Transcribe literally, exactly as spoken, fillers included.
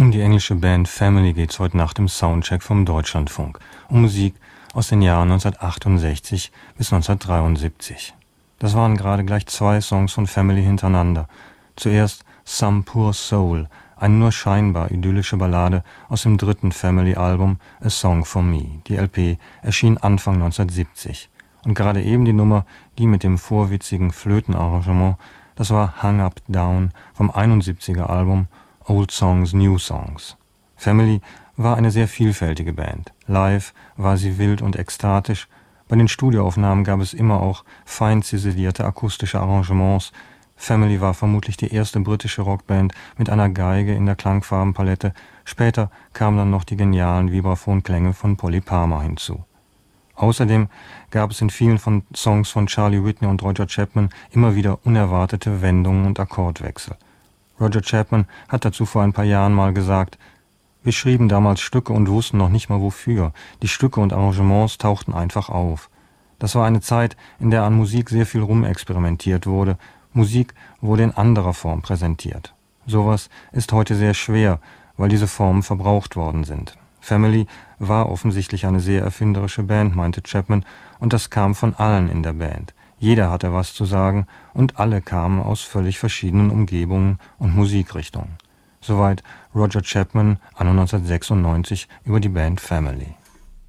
Um die englische Band Family geht's heute Nacht im Soundcheck vom Deutschlandfunk. Um Musik aus den Jahren neunzehnhundertachtundsechzig bis neunzehnhundertdreiundsiebzig. Das waren gerade gleich zwei Songs von Family hintereinander. Zuerst Some Poor Soul, eine nur scheinbar idyllische Ballade aus dem dritten Family-Album A Song for Me. Die L P erschien Anfang neunzehnhundertsiebzig. Und gerade eben die Nummer, die mit dem vorwitzigen Flötenarrangement, das war Hung Up Down vom einundsiebziger Album Old Songs, New Songs. Family war eine sehr vielfältige Band. Live war sie wild und ekstatisch. Bei den Studioaufnahmen gab es immer auch fein ziselierte akustische Arrangements. Family war vermutlich die erste britische Rockband mit einer Geige in der Klangfarbenpalette. Später kamen dann noch die genialen Vibraphonklänge von Polly Parmer hinzu. Außerdem gab es in vielen von Songs von Charlie Whitney und Roger Chapman immer wieder unerwartete Wendungen und Akkordwechsel. Roger Chapman hat dazu vor ein paar Jahren mal gesagt: Wir schrieben damals Stücke und wussten noch nicht mal wofür. Die Stücke und Arrangements tauchten einfach auf. Das war eine Zeit, in der an Musik sehr viel rumexperimentiert wurde. Musik wurde in anderer Form präsentiert. Sowas ist heute sehr schwer, weil diese Formen verbraucht worden sind. Family war offensichtlich eine sehr erfinderische Band, meinte Chapman, und das kam von allen in der Band. Jeder hatte was zu sagen und alle kamen aus völlig verschiedenen Umgebungen und Musikrichtungen. Soweit Roger Chapman anno neunzehnhundertsechsundneunzig über die Band Family.